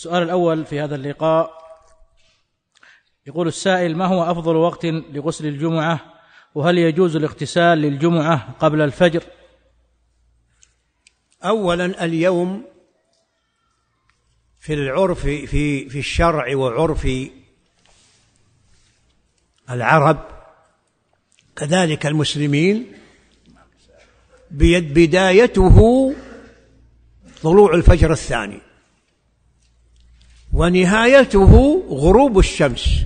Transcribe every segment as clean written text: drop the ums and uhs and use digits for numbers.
السؤال الأول في هذا اللقاء، يقول السائل: ما هو أفضل وقت لغسل الجمعة؟ وهل يجوز الاغتسال للجمعة قبل الفجر؟ أولا، اليوم في العرف في الشرع وعرف العرب كذلك المسلمين بدايته طلوع الفجر الثاني ونهايته غروب الشمس.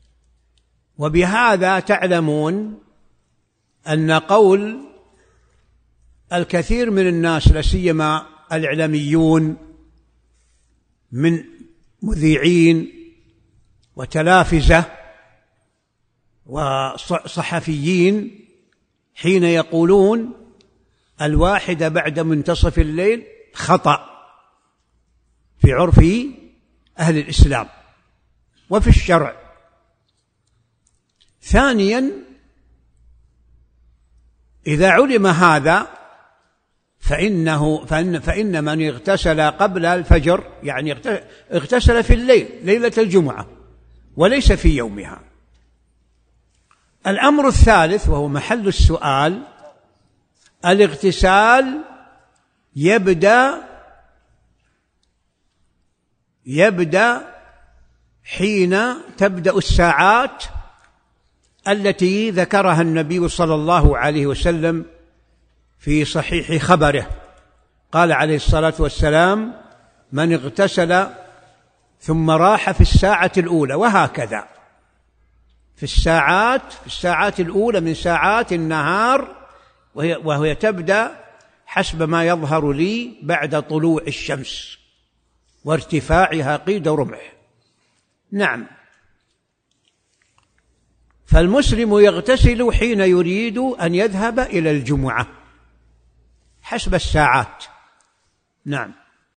وبهذا تعلمون أن قول الكثير من الناس لا سيما الإعلاميون من مذيعين وتلافزة وصحفيين حين يقولون 1 بعد منتصف الليل خطأ في عرف أهل الإسلام وفي الشرع. ثانيا، إذا علم هذا فإن من اغتسل قبل الفجر يعني اغتسل في الليل ليلة الجمعة وليس في يومها. الأمر الثالث وهو محل السؤال: الاغتسال يبدأ حين تبدأ الساعات التي ذكرها النبي صلى الله عليه وسلم في صحيح خبره. قال عليه الصلاة والسلام: من اغتسل ثم راح في الساعة الأولى، وهكذا في الساعات الأولى من ساعات النهار، وهي تبدأ حسب ما يظهر لي بعد طلوع الشمس وارتفاعها قيد رمح. نعم، فالمسلم يغتسل حين يريد أن يذهب إلى الجمعة حسب الساعات. نعم.